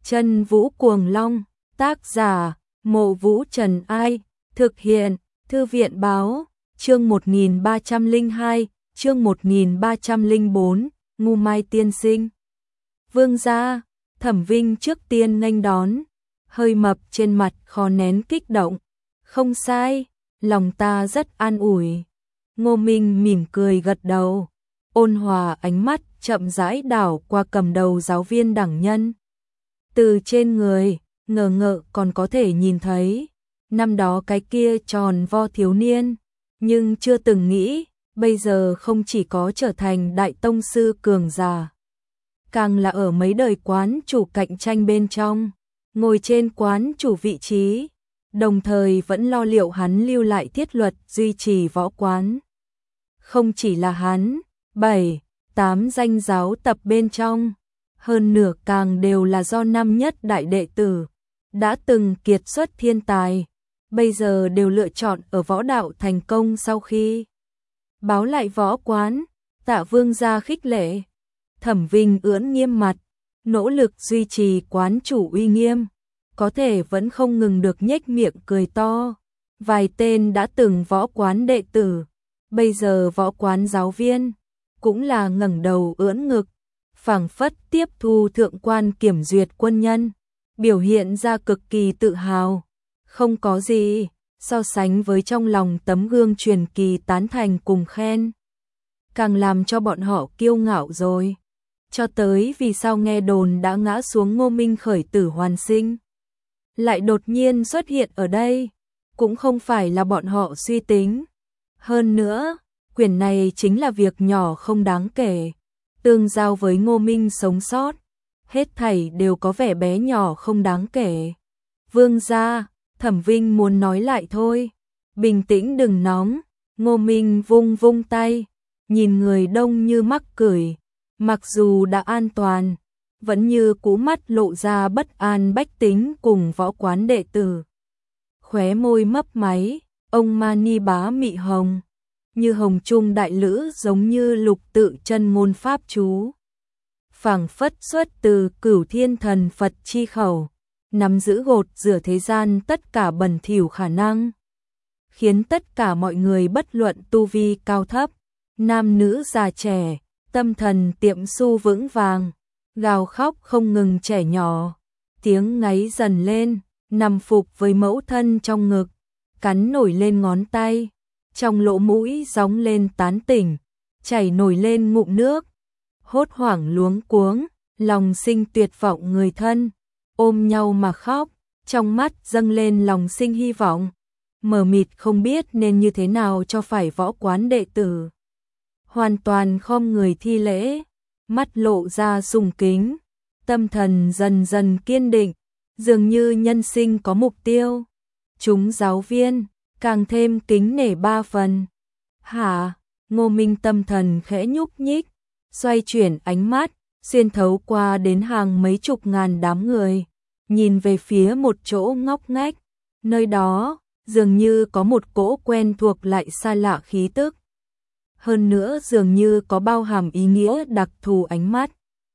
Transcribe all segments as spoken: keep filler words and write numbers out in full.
Chân Vũ Cuồng Long, tác giả, Mộ Vũ Trần Ai, thực hiện, Thư viện Báo, chương một nghìn ba trăm lẻ hai, chương một nghìn ba trăm lẻ bốn, Ngu Mai tiên sinh. Vương gia, Thẩm Vinh trước tiên nghênh đón, hơi mập trên mặt khó nén kích động. Không sai, lòng ta rất an ủi. Ngô Minh mỉm cười gật đầu, ôn hòa ánh mắt chậm rãi đảo qua cầm đầu giáo viên đẳng nhân. Từ trên người, ngờ ngợ còn có thể nhìn thấy, năm đó cái kia tròn vo thiếu niên, nhưng chưa từng nghĩ, bây giờ không chỉ có trở thành đại tông sư cường giả, càng là ở mấy đời quán chủ cạnh tranh bên trong, ngồi trên quán chủ vị trí, đồng thời vẫn lo liệu hắn lưu lại thiết luật duy trì võ quán. Không chỉ là hắn, bảy, tám danh giáo tập bên trong, hơn nửa càng đều là do năm nhất đại đệ tử, đã từng kiệt xuất thiên tài, bây giờ đều lựa chọn ở võ đạo thành công sau khi báo lại võ quán. Tạ Vương gia khích lệ. Thẩm Vinh ưỡn nghiêm mặt, nỗ lực duy trì quán chủ uy nghiêm, có thể vẫn không ngừng được nhếch miệng cười to. Vài tên đã từng võ quán đệ tử, bây giờ võ quán giáo viên, cũng là ngẩng đầu ưỡn ngực, phảng phất tiếp thu thượng quan kiểm duyệt quân nhân, biểu hiện ra cực kỳ tự hào. Không có gì so sánh với trong lòng tấm gương truyền kỳ tán thành cùng khen, càng làm cho bọn họ kiêu ngạo rồi. Cho tới vì sao nghe đồn đã ngã xuống Ngô Minh khởi tử hoàn sinh, lại đột nhiên xuất hiện ở đây, cũng không phải là bọn họ suy tính. Hơn nữa, quyền này chính là việc nhỏ không đáng kể, tương giao với Ngô Minh sống sót, hết thảy đều có vẻ bé nhỏ không đáng kể. Vương gia, Thẩm Vinh muốn nói lại thôi, bình tĩnh đừng nóng. Ngô Minh vung vung tay, nhìn người đông như mắc cười, mặc dù đã an toàn, vẫn như cú mắt lộ ra bất an bách tính cùng võ quán đệ tử. Khóe môi mấp máy, ông Mani bá mị hồng, như hồng trung đại lữ, giống như lục tự chân ngôn pháp chú, phảng phất xuất từ Cửu Thiên Thần Phật chi khẩu, nắm giữ gột rửa thế gian tất cả bẩn thỉu khả năng, khiến tất cả mọi người bất luận tu vi cao thấp, nam nữ già trẻ, tâm thần tiệm su vững vàng, gào khóc không ngừng trẻ nhỏ, tiếng ngáy dần lên, nằm phục với mẫu thân trong ngực, cắn nổi lên ngón tay, trong lỗ mũi gióng lên tán tỉnh, chảy nổi lên ngụm nước, hốt hoảng luống cuống, lòng sinh tuyệt vọng người thân, ôm nhau mà khóc, trong mắt dâng lên lòng sinh hy vọng, mờ mịt không biết nên như thế nào cho phải. Võ quán đệ tử hoàn toàn khom người thi lễ, mắt lộ ra sùng kính, tâm thần dần dần kiên định, dường như nhân sinh có mục tiêu. Chúng giáo viên càng thêm kính nể ba phần. Hả? Ngô Minh tâm thần khẽ nhúc nhích, xoay chuyển ánh mắt, xuyên thấu qua đến hàng mấy chục ngàn đám người, nhìn về phía một chỗ ngóc ngách, nơi đó dường như có một cỗ quen thuộc lại xa lạ khí tức. Hơn nữa dường như có bao hàm ý nghĩa đặc thù ánh mắt.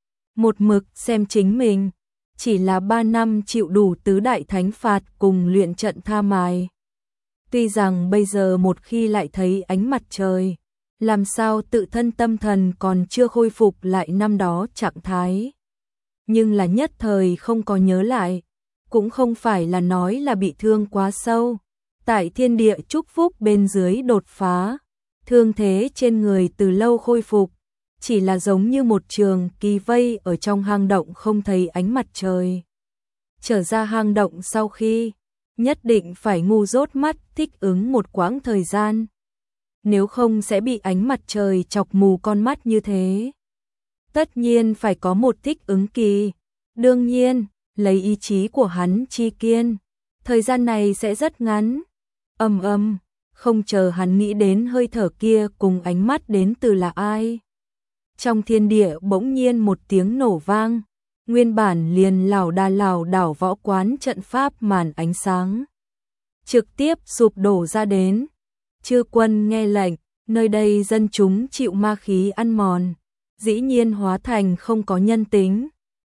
Một mực xem chính mình, chỉ là ba năm chịu đủ tứ đại thánh phạt cùng luyện trận tha mài. Tuy rằng bây giờ một khi lại thấy ánh mặt trời, làm sao tự thân tâm thần còn chưa khôi phục lại năm đó trạng thái. Nhưng là nhất thời không có nhớ lại, cũng không phải là nói là bị thương quá sâu. Tại thiên địa chúc phúc bên dưới đột phá, thương thế trên người từ lâu khôi phục, chỉ là giống như một trường kỳ vây ở trong hang động không thấy ánh mặt trời. Trở ra hang động sau khi, nhất định phải ngu dốt mắt thích ứng một quãng thời gian, nếu không sẽ bị ánh mặt trời chọc mù con mắt như thế. Tất nhiên phải có một thích ứng kỳ, đương nhiên, lấy ý chí của hắn chi kiên, thời gian này sẽ rất ngắn. Ầm ầm, không chờ hắn nghĩ đến hơi thở kia cùng ánh mắt đến từ là ai, trong thiên địa bỗng nhiên một tiếng nổ vang, nguyên bản liền lảo đà lảo đảo võ quán trận pháp màn ánh sáng trực tiếp sụp đổ ra đến. Chư quân nghe lệnh, nơi đây dân chúng chịu ma khí ăn mòn, dĩ nhiên hóa thành không có nhân tính.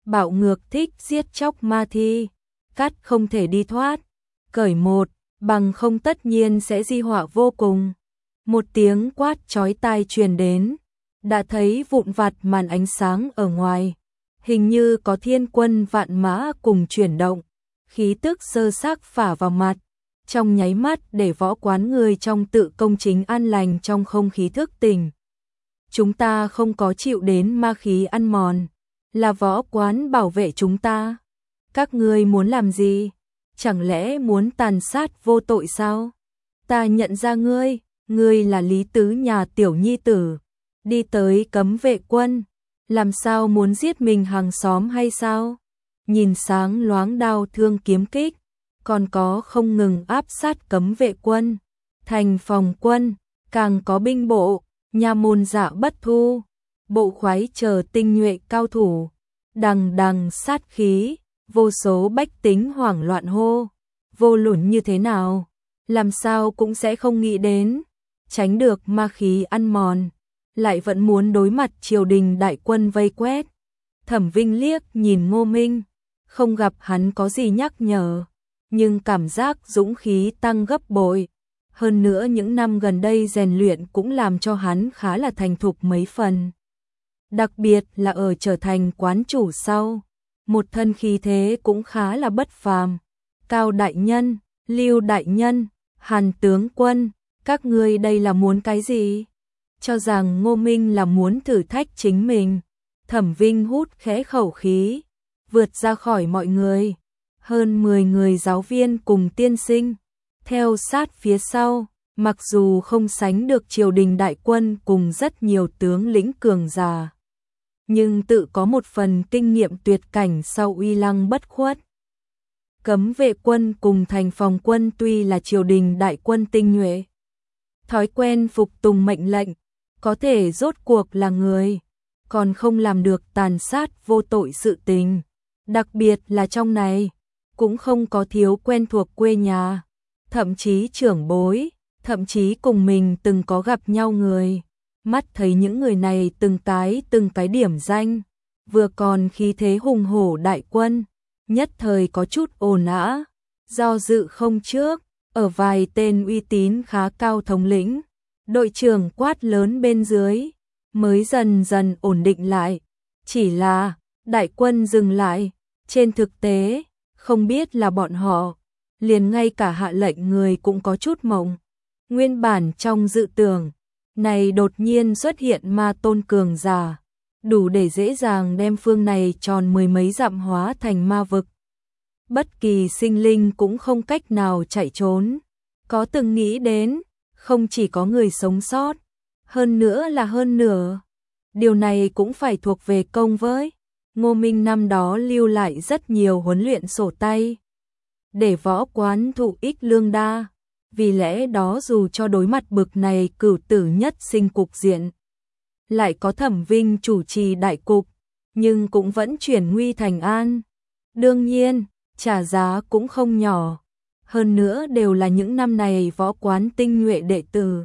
bạo ngược thích giết chóc ma thi, cắt không thể đi thoát, cởi một, bằng không tất nhiên sẽ di họa vô cùng. Một tiếng quát chói tai truyền đến, đã thấy vụn vặt màn ánh sáng ở ngoài, hình như có thiên quân vạn mã cùng chuyển động, khí tức sơ xác phả vào mặt, trong nháy mắt để võ quán người trong tự công chính an lành trong không khí thức tỉnh. Chúng ta không có chịu đến ma khí ăn mòn, là võ quán bảo vệ chúng ta. Các ngươi muốn làm gì? Chẳng lẽ muốn tàn sát vô tội sao? Ta nhận ra ngươi, ngươi là Lý Tứ nhà tiểu nhi tử, đi tới cấm vệ quân, làm sao muốn giết mình hàng xóm hay sao? Nhìn sáng loáng đao thương kiếm kích, còn có không ngừng áp sát cấm vệ quân, thành phòng quân, càng có binh bộ, nha môn dạ bất thu, bộ khoái chờ tinh nhuệ cao thủ, đằng đằng sát khí, vô số bách tính hoảng loạn hô, vô luận như thế nào, làm sao cũng sẽ không nghĩ đến, tránh được ma khí ăn mòn, lại vẫn muốn đối mặt triều đình đại quân vây quét. Thẩm Vinh liếc nhìn Ngô Minh, không gặp hắn có gì nhắc nhở, nhưng cảm giác dũng khí tăng gấp bội. Hơn nữa những năm gần đây rèn luyện cũng làm cho hắn khá là thành thục mấy phần. Đặc biệt là ở trở thành quán chủ sau, một thân khí thế cũng khá là bất phàm. Cao đại nhân, Lưu đại nhân, Hàn tướng quân, các ngươi đây là muốn cái gì? Cho rằng Ngô Minh là muốn thử thách chính mình. Thẩm Vinh hút khẽ khẩu khí, vượt ra khỏi mọi người. Hơn mười người giáo viên cùng tiên sinh, theo sát phía sau, mặc dù không sánh được triều đình đại quân cùng rất nhiều tướng lĩnh cường giả, nhưng tự có một phần kinh nghiệm tuyệt cảnh sau uy lăng bất khuất. Cấm vệ quân cùng thành phòng quân tuy là triều đình đại quân tinh nhuệ, thói quen phục tùng mệnh lệnh, có thể rốt cuộc là người, còn không làm được tàn sát vô tội sự tình. Đặc biệt là trong này, cũng không có thiếu quen thuộc quê nhà, thậm chí trưởng bối, thậm chí cùng mình từng có gặp nhau người. Mắt thấy những người này từng cái từng cái điểm danh, vừa còn khí thế hùng hổ đại quân, nhất thời có chút ồn ào, do dự không trước, ở vài tên uy tín khá cao thống lĩnh, đội trưởng quát lớn bên dưới, mới dần dần ổn định lại. Chỉ là, đại quân dừng lại, trên thực tế, không biết là bọn họ, liền ngay cả hạ lệnh người cũng có chút mộng. Nguyên bản trong dự tưởng, này đột nhiên xuất hiện ma tôn cường giả, đủ để dễ dàng đem phương này tròn mười mấy dặm hóa thành ma vực. Bất kỳ sinh linh cũng không cách nào chạy trốn. Có từng nghĩ đến, không chỉ có người sống sót, hơn nữa là hơn nửa. Điều này cũng phải thuộc về công với Ngô Minh năm đó lưu lại rất nhiều huấn luyện sổ tay, để võ quán thụ ích lương đa. Vì lẽ đó dù cho đối mặt bực này cửu tử nhất sinh cục diện, lại có Thẩm Vinh chủ trì đại cục, nhưng cũng vẫn chuyển nguy thành an. Đương nhiên, trả giá cũng không nhỏ. Hơn nữa đều là những năm này võ quán tinh nhuệ đệ tử,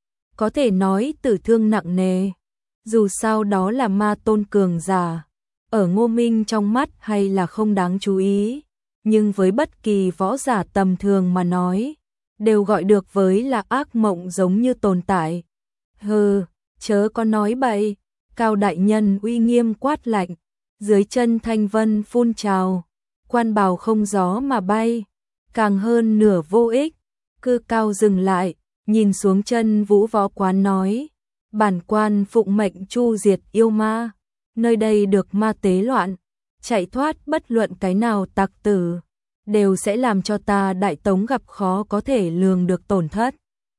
có thể nói tử thương nặng nề. Dù sao đó là ma tôn cường giả, ở Ngô Minh trong mắt hay là không đáng chú ý, nhưng với bất kỳ võ giả tầm thường mà nói, đều gọi được với là ác mộng giống như tồn tại. Hừ, chớ có nói bậy. Cao đại nhân uy nghiêm quát lạnh, dưới chân thanh vân phun trào, quan bào không gió mà bay, càng hơn nửa vô ích. Cư Cao dừng lại, nhìn xuống chân vũ võ quán nói, bản quan phụng mệnh chu diệt yêu ma, nơi đây được ma tế loạn, chạy thoát bất luận cái nào tặc tử, đều sẽ làm cho ta Đại Tống gặp khó có thể lường được tổn thất.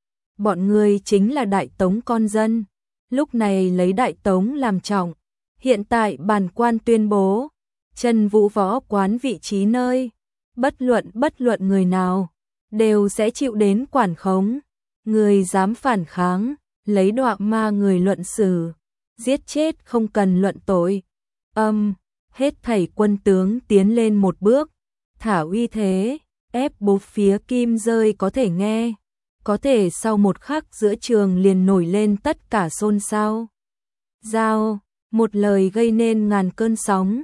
Bọn ngươi chính là Đại Tống con dân, lúc này lấy Đại Tống làm trọng. Hiện tại bản quan tuyên bố, chân vũ võ quán vị trí nơi, bất luận bất luận người nào, đều sẽ chịu đến quản khống. Người dám phản kháng, lấy đọa ma người luận xử, giết chết không cần luận tội. Âm, hết thảy quân tướng tiến lên một bước, thả uy thế, ép bốp phía kim rơi có thể nghe, có thể sau một khắc giữa trường liền nổi lên tất cả xôn xao. Giao, một lời gây nên ngàn cơn sóng,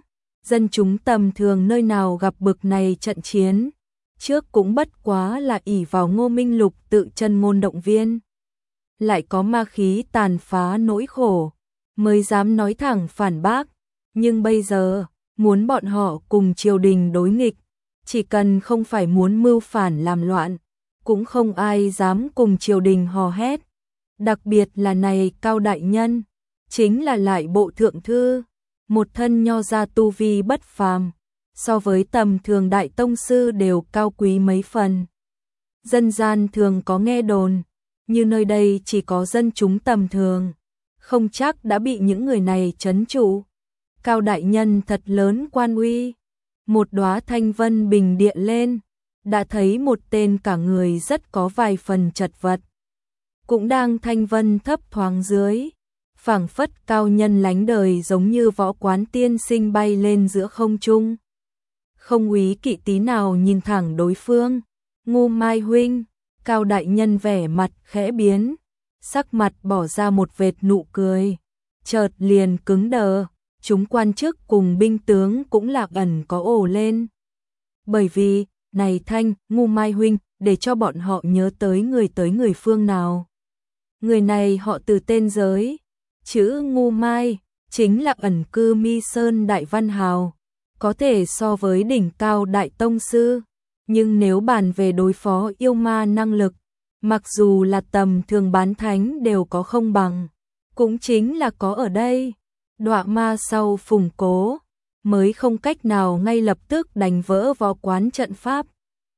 dân chúng tầm thường nơi nào gặp bực này trận chiến, trước cũng bất quá là ỷ vào Ngô Minh Lục tự chân ngôn động viên. Lại có ma khí tàn phá nỗi khổ, mới dám nói thẳng phản bác, nhưng bây giờ, muốn bọn họ cùng triều đình đối nghịch, chỉ cần không phải muốn mưu phản làm loạn, cũng không ai dám cùng triều đình hò hét. Đặc biệt là này Cao đại nhân, chính là lại bộ thượng thư, một thân nho gia tu vi bất phàm, so với tầm thường đại tông sư đều cao quý mấy phần. Dân gian thường có nghe đồn, như nơi đây chỉ có dân chúng tầm thường, không chắc đã bị những người này trấn trụ. Cao đại nhân thật lớn quan uy, một đóa thanh vân bình điện lên, đã thấy một tên cả người rất có vài phần chật vật. Cũng đang thanh vân thấp thoáng dưới, phảng phất cao nhân lánh đời giống như võ quán tiên sinh bay lên giữa không trung. Không úy kỵ tí nào nhìn thẳng đối phương, Ngô Mai huynh, Cao đại nhân vẻ mặt khẽ biến, sắc mặt bỏ ra một vệt nụ cười, chợt liền cứng đờ, chúng quan chức cùng binh tướng cũng lạc ẩn có ồ lên. Bởi vì, này thanh, Ngô Mai huynh, để cho bọn họ nhớ tới người tới người phương nào. Người này họ từ tên giới, chữ Ngô Mai, chính là ẩn cư Mi Sơn Đại Văn Hào, có thể so với đỉnh cao đại tông sư, nhưng nếu bàn về đối phó yêu ma năng lực, mặc dù là tầm thường bán thánh đều có không bằng, cũng chính là có ở đây, đọa ma sau phùng cố, mới không cách nào ngay lập tức đánh vỡ võ quán trận pháp,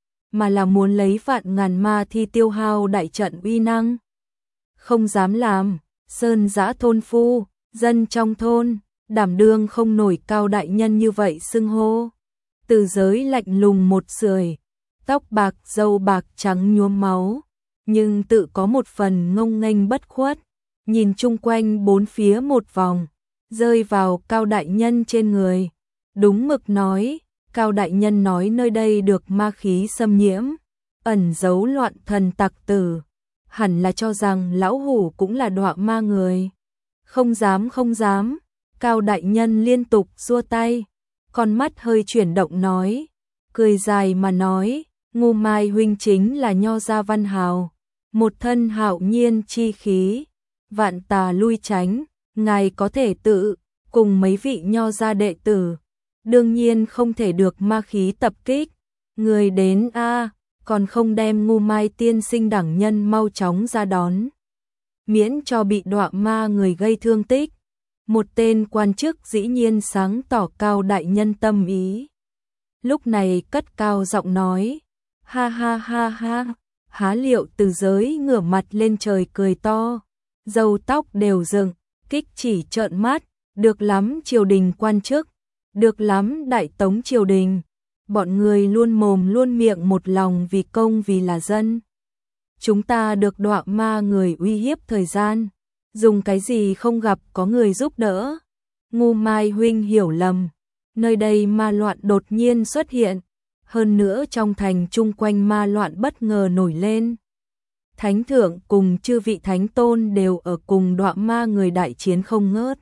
mà là muốn lấy vạn ngàn ma thi tiêu hao đại trận uy năng. Không dám làm, sơn giã thôn phu, dân trong thôn, đảm đương không nổi Cao đại nhân như vậy xưng hô. Từ giới lạnh lùng một sưởi, tóc bạc râu bạc trắng nhuốm máu, nhưng tự có một phần ngông nghênh bất khuất, nhìn chung quanh bốn phía một vòng, rơi vào Cao đại nhân trên người. Đúng mực nói, Cao đại nhân nói nơi đây được ma khí xâm nhiễm, ẩn giấu loạn thần tặc tử, hẳn là cho rằng lão hủ cũng là đọa ma người. Không dám không dám, Cao đại nhân liên tục xua tay, con mắt hơi chuyển động nói, cười dài mà nói, Ngô Mai huynh chính là nho gia văn hào, một thân hạo nhiên chi khí, vạn tà lui tránh, ngài có thể tự cùng mấy vị nho gia đệ tử, đương nhiên không thể được ma khí tập kích. Người đến a, còn không đem Ngô Mai tiên sinh đẳng nhân mau chóng ra đón, miễn cho bị đọa ma người gây thương tích. Một tên quan chức dĩ nhiên sáng tỏ Cao đại nhân tâm ý. Lúc này cất cao giọng nói, ha ha ha ha, há liệu từ giới ngửa mặt lên trời cười to, râu tóc đều dựng, kích chỉ trợn mắt, được lắm triều đình quan chức, được lắm đại tống triều đình, bọn người luôn mồm luôn miệng một lòng vì công vì là dân. Chúng ta được đọa ma người uy hiếp thời gian, dùng cái gì không gặp có người giúp đỡ. Ngô Mai huynh hiểu lầm, nơi đây ma loạn đột nhiên xuất hiện, hơn nữa trong thành chung quanh ma loạn bất ngờ nổi lên. Thánh thượng cùng chư vị thánh tôn đều ở cùng đọa ma người đại chiến không ngớt.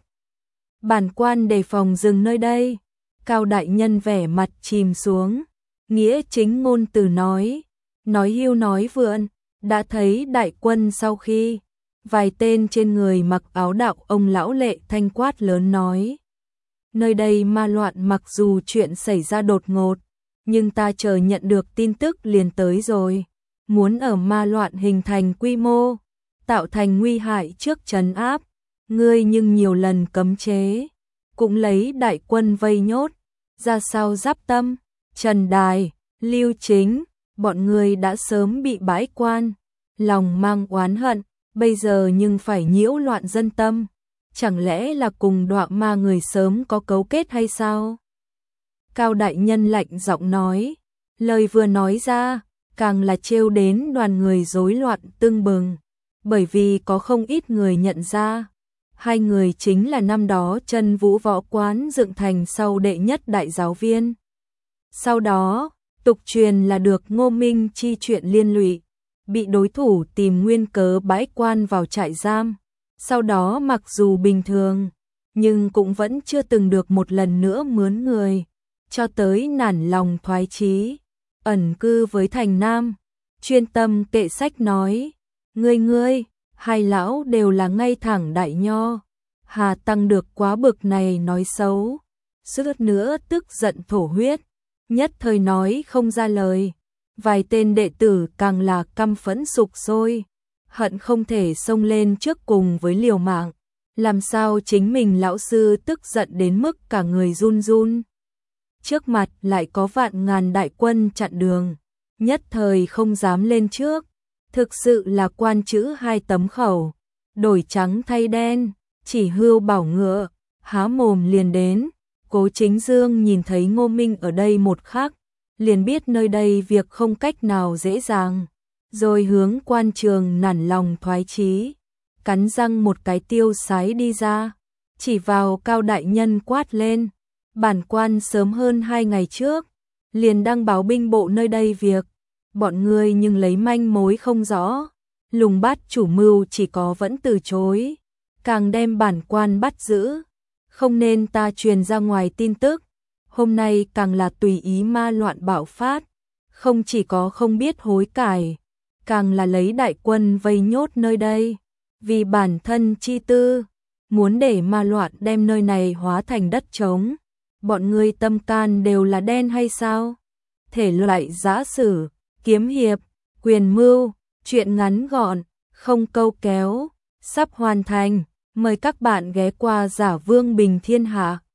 Bản quan đề phòng dừng nơi đây. Cao đại nhân vẻ mặt chìm xuống, nghĩa chính ngôn từ nói, nói hưu nói vượn, đã thấy đại quân sau khi, vài tên trên người mặc áo đạo ông lão lệ thanh quát lớn nói, nơi đây ma loạn mặc dù chuyện xảy ra đột ngột, nhưng ta chờ nhận được tin tức liền tới rồi, muốn ở ma loạn hình thành quy mô, tạo thành nguy hại trước trấn áp, ngươi nhưng nhiều lần cấm chế, cũng lấy đại quân vây nhốt, ra sao giáp tâm, Trần Đài, Lưu Chính, bọn người đã sớm bị bãi quan, lòng mang oán hận, bây giờ nhưng phải nhiễu loạn dân tâm, chẳng lẽ là cùng đọa ma người sớm có cấu kết hay sao? Cao đại nhân lạnh giọng nói, lời vừa nói ra, càng là trêu đến đoàn người rối loạn tưng bừng, bởi vì có không ít người nhận ra, hai người chính là năm đó Chân Vũ Võ Quán dựng thành sau đệ nhất đại giáo viên. Sau đó, tục truyền là được Ngô Minh chi chuyện liên lụy, bị đối thủ tìm nguyên cớ bãi quan vào trại giam. Sau đó mặc dù bình thường, nhưng cũng vẫn chưa từng được một lần nữa mướn người, cho tới nản lòng thoái chí, ẩn cư với thành Nam, chuyên tâm kệ sách nói, ngươi ngươi, hai lão đều là ngay thẳng đại nho, hà tăng được quá bực này nói xấu, suýt nữa tức giận thổ huyết, nhất thời nói không ra lời, vài tên đệ tử càng là căm phẫn sục sôi, hận không thể xông lên trước cùng với liều mạng, làm sao chính mình lão sư tức giận đến mức cả người run run. Trước mặt lại có vạn ngàn đại quân chặn đường, nhất thời không dám lên trước, thực sự là quan chữ hai tấm khẩu, đổi trắng thay đen, chỉ hươu bảo ngựa, há mồm liền đến. Cố Chính Dương nhìn thấy Ngô Minh ở đây một khắc, liền biết nơi đây việc không cách nào dễ dàng, rồi hướng quan trường nản lòng thoái chí, cắn răng một cái tiêu sái đi ra, chỉ vào Cao đại nhân quát lên, bản quan sớm hơn hai ngày trước, liền đăng báo binh bộ nơi đây việc, bọn ngươi nhưng lấy manh mối không rõ, lùng bắt chủ mưu chỉ có vẫn từ chối, càng đem bản quan bắt giữ, không nên ta truyền ra ngoài tin tức, hôm nay càng là tùy ý ma loạn bạo phát, không chỉ có không biết hối cải, càng là lấy đại quân vây nhốt nơi đây, vì bản thân chi tư, muốn để ma loạn đem nơi này hóa thành đất trống, bọn ngươi tâm can đều là đen hay sao? Thể loại giã sử, kiếm hiệp, quyền mưu, chuyện ngắn gọn, không câu kéo, sắp hoàn thành, mời các bạn ghé qua Giả Vương Bình Thiên Hạ.